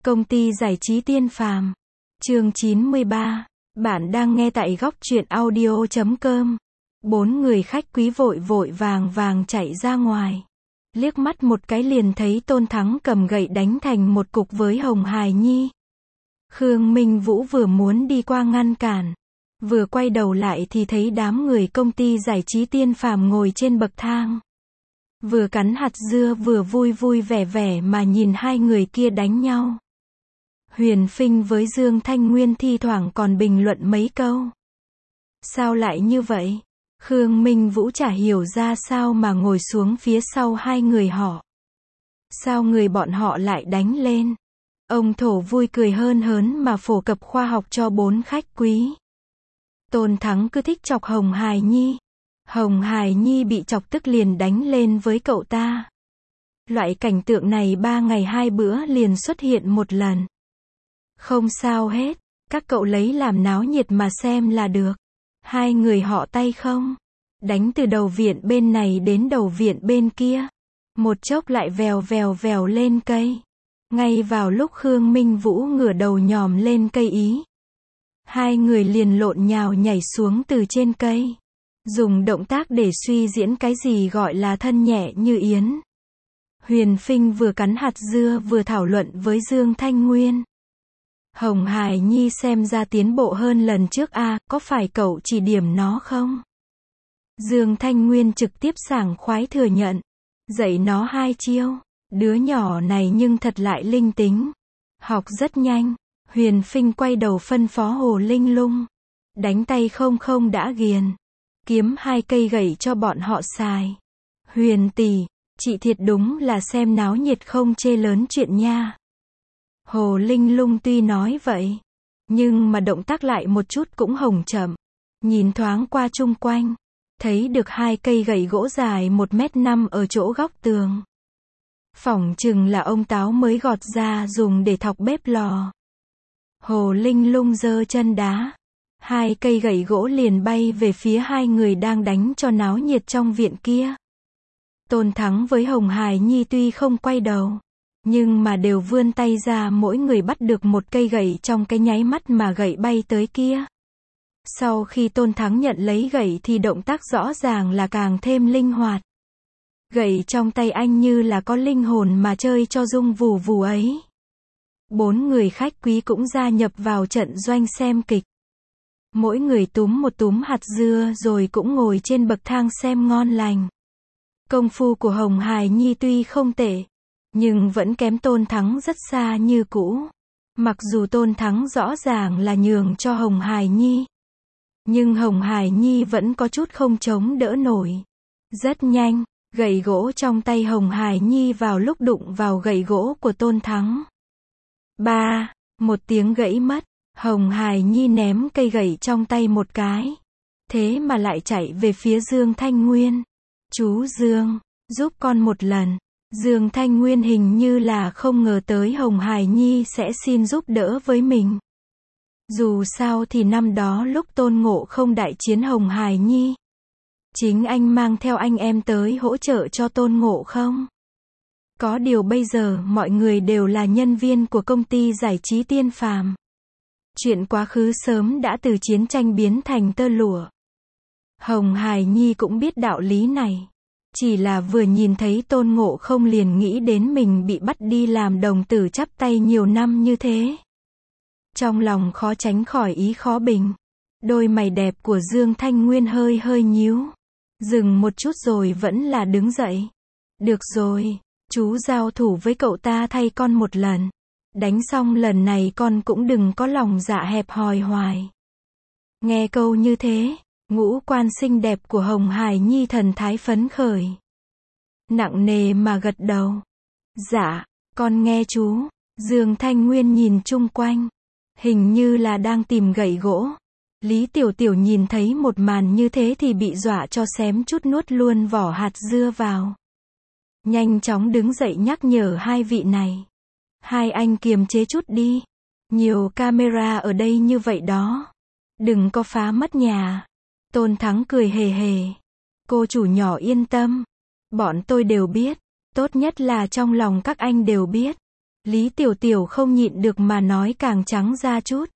Công ty giải trí Tiên Phàm. Chương 93. Bạn đang nghe tại góc truyện audio.com. 4 người khách quý vội vội vàng vàng chạy ra ngoài. Liếc mắt một cái liền thấy Tôn Thắng cầm gậy đánh thành một cục với Hồng Hài Nhi. Khương Minh Vũ vừa muốn đi qua ngăn cản, vừa quay đầu lại thì thấy đám người công ty giải trí Tiên Phàm ngồi trên bậc thang. Vừa cắn hạt dưa vừa vui vui vẻ vẻ mà nhìn hai người kia đánh nhau. Huyền Phinh với Dương Thanh Nguyên thi thoảng còn bình luận mấy câu. Sao lại như vậy? Khương Minh Vũ chả hiểu ra sao mà ngồi xuống phía sau hai người họ. Sao người bọn họ lại đánh lên? Ông Thổ vui cười hơn hớn mà phổ cập khoa học cho 4 khách quý. Tôn Thắng cứ thích chọc Hồng Hài Nhi. Hồng Hài Nhi bị chọc tức liền đánh lên với cậu ta. Loại cảnh tượng này 3 ngày 2 bữa liền xuất hiện một lần. Không sao hết, các cậu lấy làm náo nhiệt mà xem là được. Hai người họ tay không, đánh từ đầu viện bên này đến đầu viện bên kia. Một chốc lại vèo vèo vèo lên cây. Ngay vào lúc Khương Minh Vũ ngửa đầu nhòm lên cây ý, hai người liền lộn nhào nhảy xuống từ trên cây. Dùng động tác để suy diễn cái gì gọi là thân nhẹ như yến. Huyền Phinh vừa cắn hạt dưa vừa thảo luận với Dương Thanh Nguyên. Hồng Hài Nhi xem ra tiến bộ hơn lần trước a, có phải cậu chỉ điểm nó không? Dương Thanh Nguyên trực tiếp sảng khoái thừa nhận. Dạy nó 2 chiêu. Đứa nhỏ này nhưng thật lại linh tính. Học rất nhanh. Huyền Phinh quay đầu phân phó Hồ Linh Lung. Đánh tay không không đã ghiền. Kiếm 2 cây gậy cho bọn họ xài. Huyền tỷ, chị thiệt đúng là xem náo nhiệt không chê lớn chuyện nha. Hồ Linh Lung tuy nói vậy, nhưng mà động tác lại một chút cũng hồng chậm. Nhìn thoáng qua chung quanh, thấy được 2 cây gậy gỗ dài 1m5 ở chỗ góc tường. Phỏng chừng là ông Táo mới gọt ra dùng để thọc bếp lò. Hồ Linh Lung giơ chân đá. 2 cây gậy gỗ liền bay về phía hai người đang đánh cho náo nhiệt trong viện kia. Tôn Thắng với Hồng Hài Nhi tuy không quay đầu, nhưng mà đều vươn tay ra mỗi người bắt được một cây gậy trong cái nháy mắt mà gậy bay tới kia. Sau khi Tôn Thắng nhận lấy gậy thì động tác rõ ràng là càng thêm linh hoạt. Gậy trong tay anh như là có linh hồn mà chơi cho rung vù vù ấy. 4 người khách quý cũng gia nhập vào trận doanh xem kịch. Mỗi người túm một túm hạt dưa rồi cũng ngồi trên bậc thang xem ngon lành. Công phu của Hồng Hài Nhi tuy không tệ, nhưng vẫn kém Tôn Thắng rất xa như cũ. Mặc dù Tôn Thắng rõ ràng là nhường cho Hồng Hài Nhi, nhưng Hồng Hài Nhi vẫn có chút không chống đỡ nổi. Rất nhanh, gậy gỗ trong tay Hồng Hài Nhi vào lúc đụng vào gậy gỗ của Tôn Thắng. Một tiếng gãy mất. Hồng Hài Nhi ném cây gậy trong tay một cái. Thế mà lại chạy về phía Dương Thanh Nguyên. Chú Dương, giúp con một lần. Dương Thanh Nguyên hình như là không ngờ tới Hồng Hài Nhi sẽ xin giúp đỡ với mình. Dù sao thì năm đó lúc Tôn Ngộ Không đại chiến Hồng Hài Nhi, chính anh mang theo anh em tới hỗ trợ cho Tôn Ngộ Không. Có điều bây giờ mọi người đều là nhân viên của công ty giải trí Tiên Phàm. Chuyện quá khứ sớm đã từ chiến tranh biến thành tơ lụa. Hồng Hài Nhi cũng biết đạo lý này. Chỉ là vừa nhìn thấy Tôn Ngộ Không liền nghĩ đến mình bị bắt đi làm đồng tử chắp tay nhiều năm như thế. Trong lòng khó tránh khỏi ý khó bình. Đôi mày đẹp của Dương Thanh Nguyên hơi hơi nhíu. Dừng một chút rồi vẫn là đứng dậy. Được rồi, chú giao thủ với cậu ta thay con một lần. Đánh xong lần này con cũng đừng có lòng dạ hẹp hòi hoài. Nghe câu như thế, ngũ quan xinh đẹp của Hồng Hài Nhi thần thái phấn khởi. Nặng nề mà gật đầu. Dạ, con nghe chú. Dương Thanh Nguyên nhìn chung quanh. Hình như là đang tìm gậy gỗ. Lý Tiểu Tiểu nhìn thấy một màn như thế thì bị dọa cho xém chút nuốt luôn vỏ hạt dưa vào. Nhanh chóng đứng dậy nhắc nhở hai vị này. Hai anh kiềm chế chút đi. Nhiều camera ở đây như vậy đó. Đừng có phá mất nhà. Tôn Thắng cười hề hề. Cô chủ nhỏ yên tâm. Bọn tôi đều biết. Tốt nhất là trong lòng các anh đều biết. Lý Tiểu Tiểu không nhịn được mà nói càng trắng ra chút.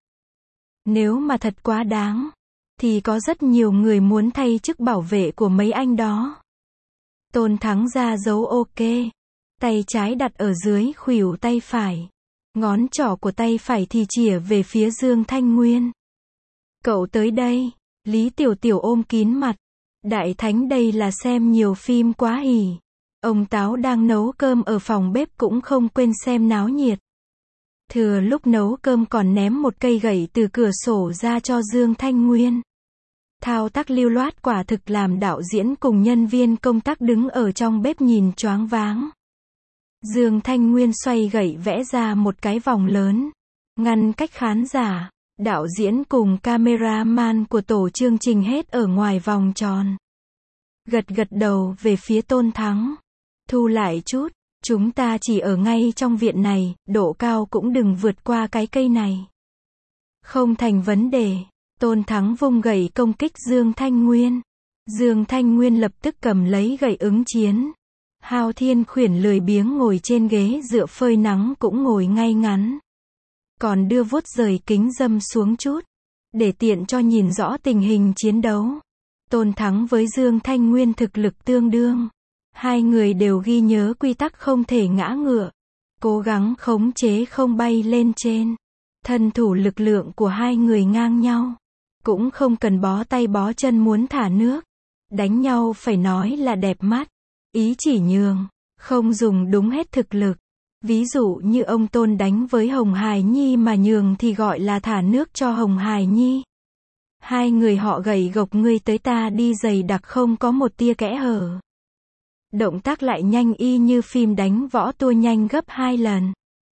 Nếu mà thật quá đáng, thì có rất nhiều người muốn thay chức bảo vệ của mấy anh đó. Tôn Thắng ra dấu ok. Tay trái đặt ở dưới khuỷu tay phải. Ngón trỏ của tay phải thì chìa về phía Dương Thanh Nguyên. Cậu tới đây. Lý Tiểu Tiểu ôm kín mặt. Đại thánh đây là xem nhiều phim quá hỉ. Ông Táo đang nấu cơm ở phòng bếp cũng không quên xem náo nhiệt. Thừa lúc nấu cơm còn ném một cây gậy từ cửa sổ ra cho Dương Thanh Nguyên. Thao tác lưu loát quả thực làm đạo diễn cùng nhân viên công tác đứng ở trong bếp nhìn choáng váng. Dương Thanh Nguyên xoay gậy vẽ ra một cái vòng lớn, ngăn cách khán giả, đạo diễn cùng cameraman của tổ chương trình hết ở ngoài vòng tròn. Gật gật đầu về phía Tôn Thắng. Thu lại chút, chúng ta chỉ ở ngay trong viện này, độ cao cũng đừng vượt qua cái cây này. Không thành vấn đề. Tôn Thắng vung gậy công kích Dương Thanh Nguyên. Dương Thanh Nguyên lập tức cầm lấy gậy ứng chiến. Hao Thiên Khuyển lười biếng ngồi trên ghế dựa phơi nắng cũng ngồi ngay ngắn. Còn đưa vuốt rời kính râm xuống chút, để tiện cho nhìn rõ tình hình chiến đấu. Tôn Thắng với Dương Thanh Nguyên thực lực tương đương. Hai người đều ghi nhớ quy tắc không thể ngã ngựa. Cố gắng khống chế không bay lên trên. Thân thủ lực lượng của hai người ngang nhau. Cũng không cần bó tay bó chân muốn thả nước. Đánh nhau phải nói là đẹp mắt. Ý chỉ nhường, không dùng đúng hết thực lực. Ví dụ như ông Tôn đánh với Hồng Hài Nhi mà nhường thì gọi là thả nước cho Hồng Hài Nhi. Hai người họ gầy gộc ngươi tới ta đi dày đặc không có một tia kẽ hở. Động tác lại nhanh y như phim đánh võ tua nhanh gấp 2 lần.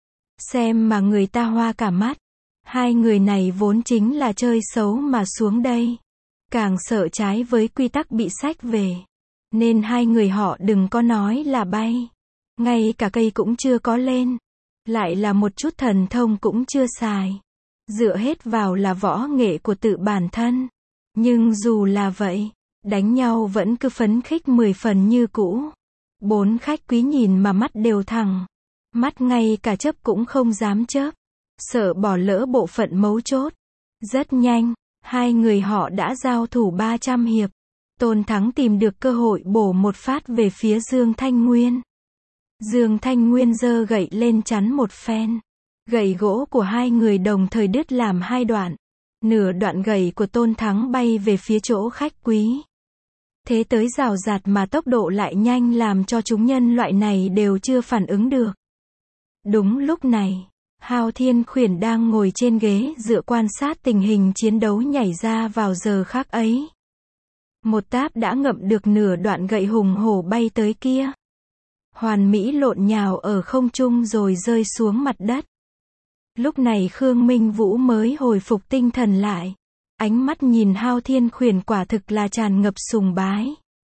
Xem mà người ta hoa cả mắt. Hai người này vốn chính là chơi xấu mà xuống đây. Càng sợ trái với quy tắc bị xách về. Nên hai người họ đừng có nói là bay. Ngay cả cây cũng chưa có lên. Lại là một chút thần thông cũng chưa xài. Dựa hết vào là võ nghệ của tự bản thân. Nhưng dù là vậy, đánh nhau vẫn cứ phấn khích 10 phần như cũ. 4 khách quý nhìn mà mắt đều thẳng. Mắt ngay cả chớp cũng không dám chớp. Sợ bỏ lỡ bộ phận mấu chốt. Rất nhanh, hai người họ đã giao thủ 300 hiệp. Tôn Thắng tìm được cơ hội bổ một phát về phía Dương Thanh Nguyên. Dương Thanh Nguyên giơ gậy lên chắn một phen. Gậy gỗ của hai người đồng thời đứt làm 2 đoạn. Nửa đoạn gậy của Tôn Thắng bay về phía chỗ khách quý. Thế tới rào rạt mà tốc độ lại nhanh làm cho chúng nhân loại này đều chưa phản ứng được. Đúng lúc này, Hao Thiên Khuyển đang ngồi trên ghế dựa quan sát tình hình chiến đấu nhảy ra vào giờ khắc ấy. Một táp đã ngậm được nửa đoạn gậy hùng hổ bay tới kia. Hoàn mỹ lộn nhào ở không trung rồi rơi xuống mặt đất. Lúc này Khương Minh Vũ mới hồi phục tinh thần lại. Ánh mắt nhìn Hao Thiên Khuyển quả thực là tràn ngập sùng bái.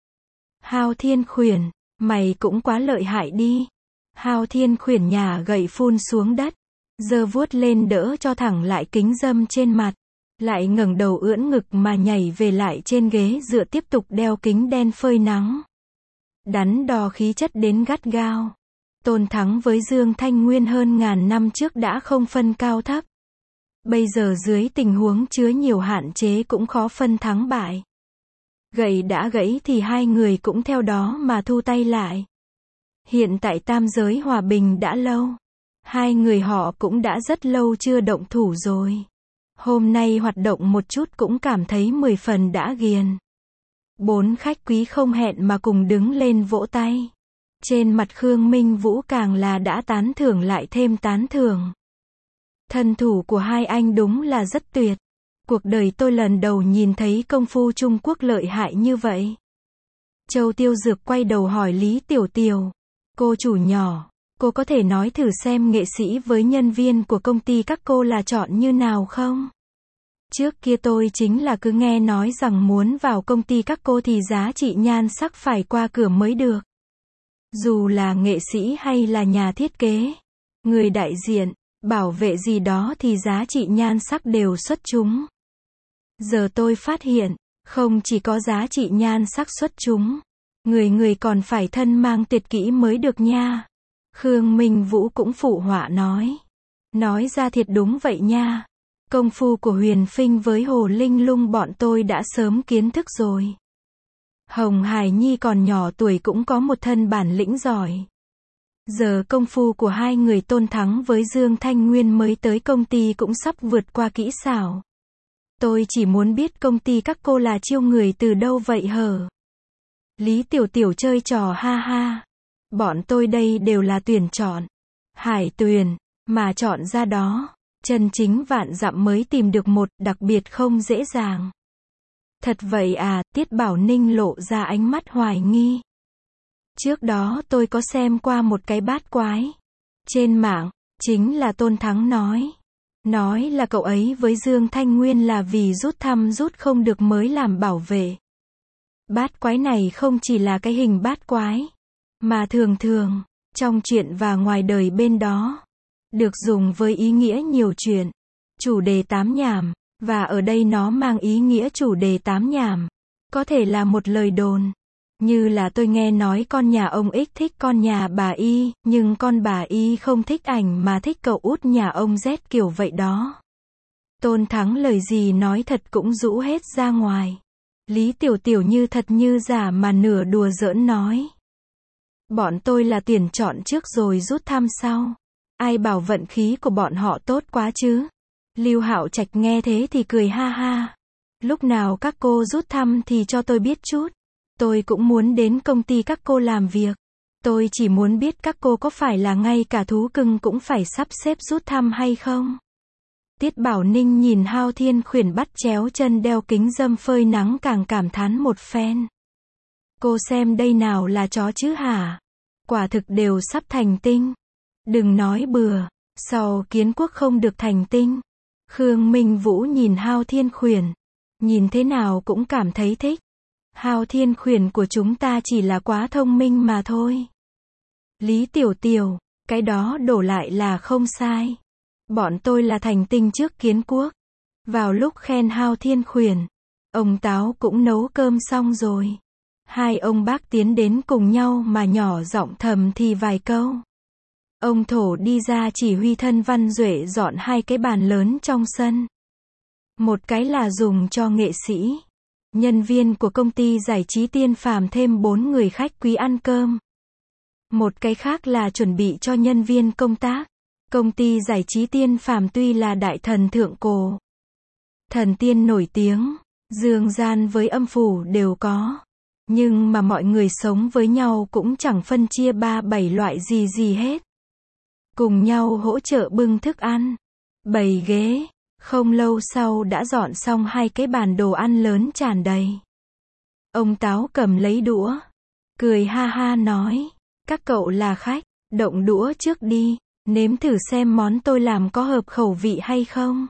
Hao Thiên Khuyển, mày cũng quá lợi hại đi. Hao Thiên Khuyển nhả gậy phun xuống đất. Giơ vuốt lên đỡ cho thẳng lại kính râm trên mặt. Lại ngẩng đầu ưỡn ngực mà nhảy về lại trên ghế dựa tiếp tục đeo kính đen phơi nắng. Đắn đo khí chất đến gắt gao. Tôn Thắng với Dương Thanh Nguyên hơn ngàn năm trước đã không phân cao thấp. Bây giờ dưới tình huống chứa nhiều hạn chế cũng khó phân thắng bại. Gậy đã gãy thì hai người cũng theo đó mà thu tay lại. Hiện tại tam giới hòa bình đã lâu. Hai người họ cũng đã rất lâu chưa động thủ rồi. Hôm nay hoạt động một chút cũng cảm thấy 10 phần đã ghiền. 4 khách quý không hẹn mà cùng đứng lên vỗ tay. Trên mặt Khương Minh Vũ càng là đã tán thưởng lại thêm tán thưởng. Thân thủ của hai anh đúng là rất tuyệt. Cuộc đời tôi lần đầu nhìn thấy công phu Trung Quốc lợi hại như vậy. Châu Tiêu Dược quay đầu hỏi Lý Tiểu Tiểu. Cô chủ nhỏ, cô có thể nói thử xem nghệ sĩ với nhân viên của công ty các cô là chọn như nào không? Trước kia tôi chính là cứ nghe nói rằng muốn vào công ty các cô thì giá trị nhan sắc phải qua cửa mới được. Dù là nghệ sĩ hay là nhà thiết kế, người đại diện, bảo vệ gì đó thì giá trị nhan sắc đều xuất chúng. Giờ tôi phát hiện, không chỉ có giá trị nhan sắc xuất chúng, người người còn phải thân mang tuyệt kỹ mới được nha. Khương Minh Vũ cũng phụ họa nói. Nói ra thiệt đúng vậy nha. Công phu của Huyền Phinh với Hồ Linh Lung bọn tôi đã sớm kiến thức rồi. Hồng Hải Nhi còn nhỏ tuổi cũng có một thân bản lĩnh giỏi. Giờ công phu của hai người Tôn Thắng với Dương Thanh Nguyên mới tới công ty cũng sắp vượt qua kỹ xảo. Tôi chỉ muốn biết công ty các cô là chiêu người từ đâu vậy hở? Lý Tiểu Tiểu chơi trò ha ha. Bọn tôi đây đều là tuyển chọn. Hải tuyển, mà chọn ra đó. Chân chính vạn dặm mới tìm được một, đặc biệt không dễ dàng. Thật vậy à, Tiết Bảo Ninh lộ ra ánh mắt hoài nghi. Trước đó tôi có xem qua một cái bát quái. Trên mạng, chính là Tôn Thắng nói. Nói là cậu ấy với Dương Thanh Nguyên là vì rút thăm rút không được mới làm bảo vệ. Bát quái này không chỉ là cái hình bát quái, mà thường thường, trong chuyện và ngoài đời bên đó, được dùng với ý nghĩa nhiều chuyện. Chủ đề tám nhảm, và ở đây nó mang ý nghĩa chủ đề tám nhảm. Có thể là một lời đồn. Như là tôi nghe nói con nhà ông X thích con nhà bà Y, nhưng con bà Y không thích ảnh mà thích cậu út nhà ông Z kiểu vậy đó. Tôn Thắng lời gì nói thật cũng rũ hết ra ngoài. Lý Tiểu Tiểu như thật như giả mà nửa đùa giỡn nói. Bọn tôi là tuyển chọn trước rồi rút thăm sau. Ai bảo vận khí của bọn họ tốt quá chứ? Lưu Hạo Trạch nghe thế thì cười ha ha. Lúc nào các cô rút thăm thì cho tôi biết chút. Tôi cũng muốn đến công ty các cô làm việc. Tôi chỉ muốn biết các cô có phải là ngay cả thú cưng cũng phải sắp xếp rút thăm hay không? Tiết Bảo Ninh nhìn Hao Thiên Khuyển bắt chéo chân đeo kính râm phơi nắng càng cảm thán một phen. Cô xem đây nào là chó chứ hả? Quả thực đều sắp thành tinh. Đừng nói bừa, sau kiến quốc không được thành tinh. Khương Minh Vũ nhìn Hao Thiên Khuyển. Nhìn thế nào cũng cảm thấy thích. Hao Thiên Khuyển của chúng ta chỉ là quá thông minh mà thôi. Lý Tiểu Tiểu, cái đó đổ lại là không sai. Bọn tôi là thành tinh trước kiến quốc. Vào lúc khen Hao Thiên Khuyển, ông Táo cũng nấu cơm xong rồi. Hai ông bác tiến đến cùng nhau mà nhỏ giọng thầm thì vài câu. Ông Thổ đi ra chỉ huy thân Văn Duệ dọn hai cái bàn lớn trong sân. Một cái là dùng cho nghệ sĩ, nhân viên của công ty giải trí Tiên Phàm thêm 4 người khách quý ăn cơm. Một cái khác là chuẩn bị cho nhân viên công tác. Công ty giải trí Tiên Phàm tuy là đại thần thượng cổ, thần tiên nổi tiếng, dương gian với âm phủ đều có. Nhưng mà mọi người sống với nhau cũng chẳng phân chia 3-7 loại gì hết. Cùng nhau hỗ trợ bưng thức ăn, bày ghế. Không lâu sau đã dọn xong hai cái bàn đồ ăn lớn tràn đầy. Ông Táo cầm lấy đũa, cười ha ha nói, các cậu là khách, động đũa trước đi, nếm thử xem món tôi làm có hợp khẩu vị hay không.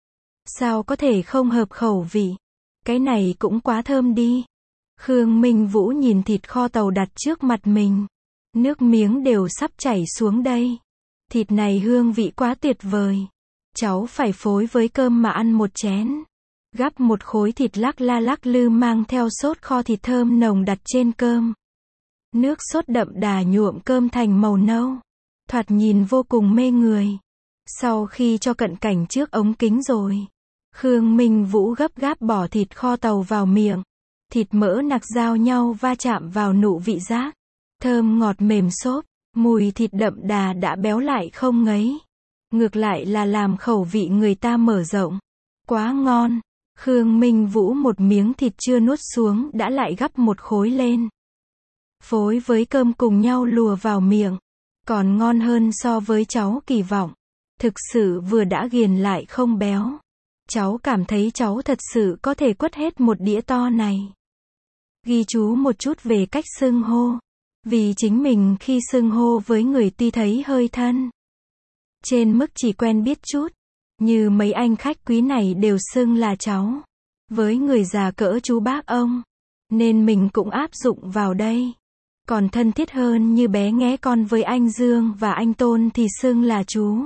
Sao có thể không hợp khẩu vị? Cái này cũng quá thơm đi. Khương Minh Vũ nhìn thịt kho tàu đặt trước mặt mình. Nước miếng đều sắp chảy xuống đây. Thịt này hương vị quá tuyệt vời. Cháu phải phối với cơm mà ăn một chén. Gắp một khối thịt lắc la lắc lư mang theo sốt kho thịt thơm nồng đặt trên cơm. Nước sốt đậm đà nhuộm cơm thành màu nâu. Thoạt nhìn vô cùng mê người. Sau khi cho cận cảnh trước ống kính rồi, Khương Minh Vũ gấp gáp bỏ thịt kho tàu vào miệng. Thịt mỡ nạc giao nhau va chạm vào nụ vị giác. Thơm ngọt mềm xốp, mùi thịt đậm đà đã béo lại không ngấy. Ngược lại là làm khẩu vị người ta mở rộng. Quá ngon. Khương Minh Vũ một miếng thịt chưa nuốt xuống đã lại gắp một khối lên. Phối với cơm cùng nhau lùa vào miệng. Còn ngon hơn so với cháu kỳ vọng. Thực sự vừa đã ghiền lại không béo. Cháu cảm thấy cháu thật sự có thể quất hết một đĩa to này. Ghi chú một chút về cách xưng hô. Vì chính mình khi xưng hô với người tuy thấy hơi thân. Trên mức chỉ quen biết chút. Như mấy anh khách quý này đều xưng là cháu. Với người già cỡ chú bác ông. Nên mình cũng áp dụng vào đây. Còn thân thiết hơn như bé nghé con với anh Dương và anh Tôn thì xưng là chú.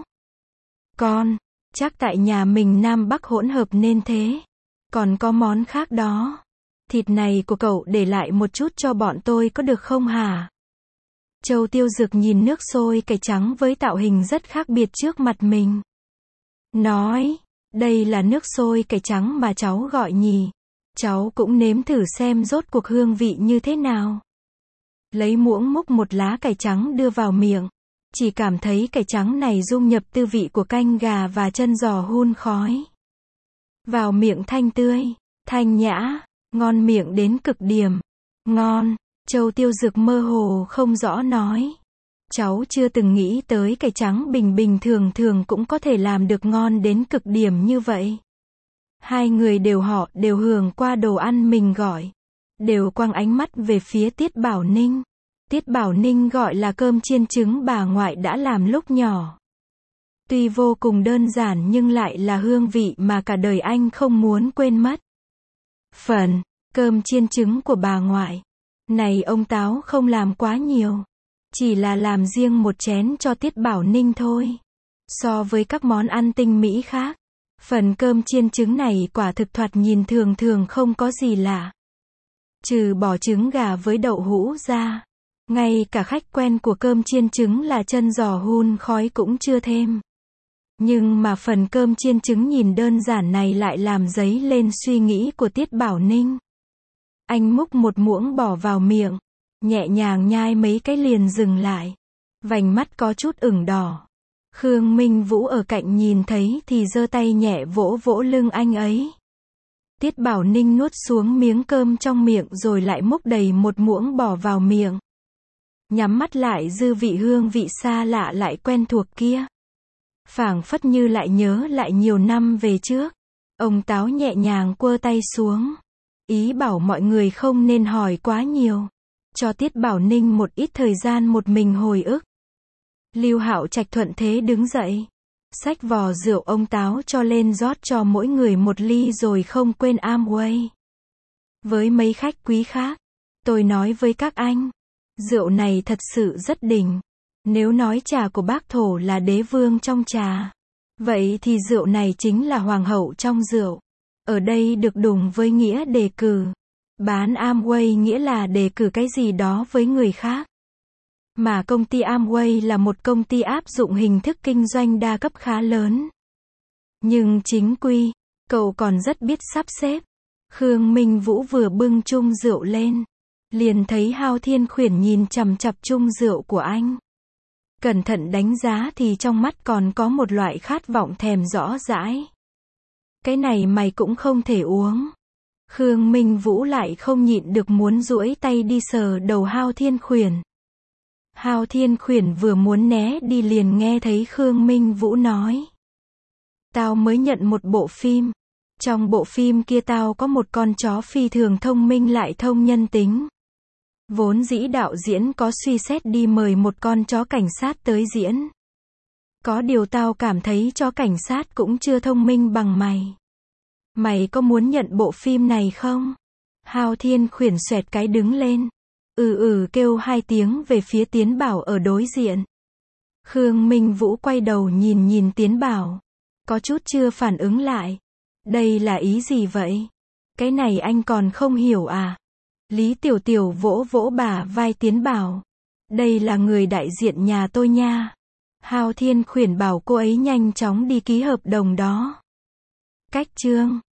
Con, chắc tại nhà mình Nam Bắc hỗn hợp nên thế. Còn có món khác đó. Thịt này của cậu để lại một chút cho bọn tôi có được không hả? Châu Tiêu Dực nhìn nước sôi cải trắng với tạo hình rất khác biệt trước mặt mình. Nói, đây là nước sôi cải trắng mà cháu gọi nhỉ. Cháu cũng nếm thử xem rốt cuộc hương vị như thế nào. Lấy muỗng múc một lá cải trắng đưa vào miệng. Chỉ cảm thấy cải trắng này dung nhập tư vị của canh gà và chân giò hun khói. Vào miệng thanh tươi, thanh nhã, ngon miệng đến cực điểm. Ngon, Châu Tiêu Dực mơ hồ không rõ nói. Cháu chưa từng nghĩ tới cải trắng bình bình thường thường cũng có thể làm được ngon đến cực điểm như vậy. Hai người họ đều hưởng qua đồ ăn mình gọi. Đều quăng ánh mắt về phía Tiết Bảo Ninh. Tiết Bảo Ninh gọi là cơm chiên trứng bà ngoại đã làm lúc nhỏ. Tuy vô cùng đơn giản nhưng lại là hương vị mà cả đời anh không muốn quên mất. Phần cơm chiên trứng của bà ngoại. Này ông Táo không làm quá nhiều. Chỉ là làm riêng một chén cho Tiết Bảo Ninh thôi. So với các món ăn tinh mỹ khác, phần cơm chiên trứng này quả thực thoạt nhìn thường thường không có gì lạ. Trừ bỏ trứng gà với đậu hũ ra, ngay cả khách quen của cơm chiên trứng là chân giò hun khói cũng chưa thêm. Nhưng mà phần cơm chiên trứng nhìn đơn giản này lại làm dấy lên suy nghĩ của Tiết Bảo Ninh. Anh múc một muỗng bỏ vào miệng, nhẹ nhàng nhai mấy cái liền dừng lại. Vành mắt có chút ửng đỏ. Khương Minh Vũ ở cạnh nhìn thấy thì giơ tay nhẹ vỗ vỗ lưng anh ấy. Tiết Bảo Ninh nuốt xuống miếng cơm trong miệng rồi lại múc đầy một muỗng bỏ vào miệng. Nhắm mắt lại dư vị hương vị xa lạ lại quen thuộc kia. Phảng phất như lại nhớ lại nhiều năm về trước. Ông Táo nhẹ nhàng quơ tay xuống. Ý bảo mọi người không nên hỏi quá nhiều. Cho Tiết Bảo Ninh một ít thời gian một mình hồi ức. Lưu Hạo Trạch thuận thế đứng dậy. Xách vò rượu ông Táo cho lên rót cho mỗi người một ly rồi không quên Amway. Với mấy khách quý khác, tôi nói với các anh, rượu này thật sự rất đỉnh. Nếu nói trà của Bác Thổ là đế vương trong trà, vậy thì rượu này chính là hoàng hậu trong rượu. Ở đây được đủng với nghĩa đề cử. Bán Amway nghĩa là đề cử cái gì đó với người khác. Mà công ty Amway là một công ty áp dụng hình thức kinh doanh đa cấp khá lớn. Nhưng chính quy, cậu còn rất biết sắp xếp. Khương Minh Vũ vừa bưng chung rượu lên, liền thấy Hao Thiên Khuyển nhìn chằm chằm chung rượu của anh. Cẩn thận đánh giá thì trong mắt còn có một loại khát vọng thèm rõ rãi. Cái này mày cũng không thể uống. Khương Minh Vũ lại không nhịn được muốn duỗi tay đi sờ đầu Hao Thiên Khuyển. Hao Thiên Khuyển vừa muốn né đi liền nghe thấy Khương Minh Vũ nói. Tao mới nhận một bộ phim. Trong bộ phim kia tao có một con chó phi thường thông minh lại thông nhân tính. Vốn dĩ đạo diễn có suy xét đi mời một con chó cảnh sát tới diễn. Có điều tao cảm thấy chó cảnh sát cũng chưa thông minh bằng mày. Mày có muốn nhận bộ phim này không? Hao Thiên Khuyển xoẹt cái đứng lên. Kêu hai tiếng về phía Tiến Bảo ở đối diện. Khương Minh Vũ quay đầu nhìn Tiến Bảo. Có chút chưa phản ứng lại. Đây là ý gì vậy? Cái này anh còn không hiểu à? Lý Tiểu Tiểu vỗ vỗ bả vai Tiến Bảo. Đây là người đại diện nhà tôi nha. Hao Thiên Khuyển bảo cô ấy nhanh chóng đi ký hợp đồng đó. Cách chương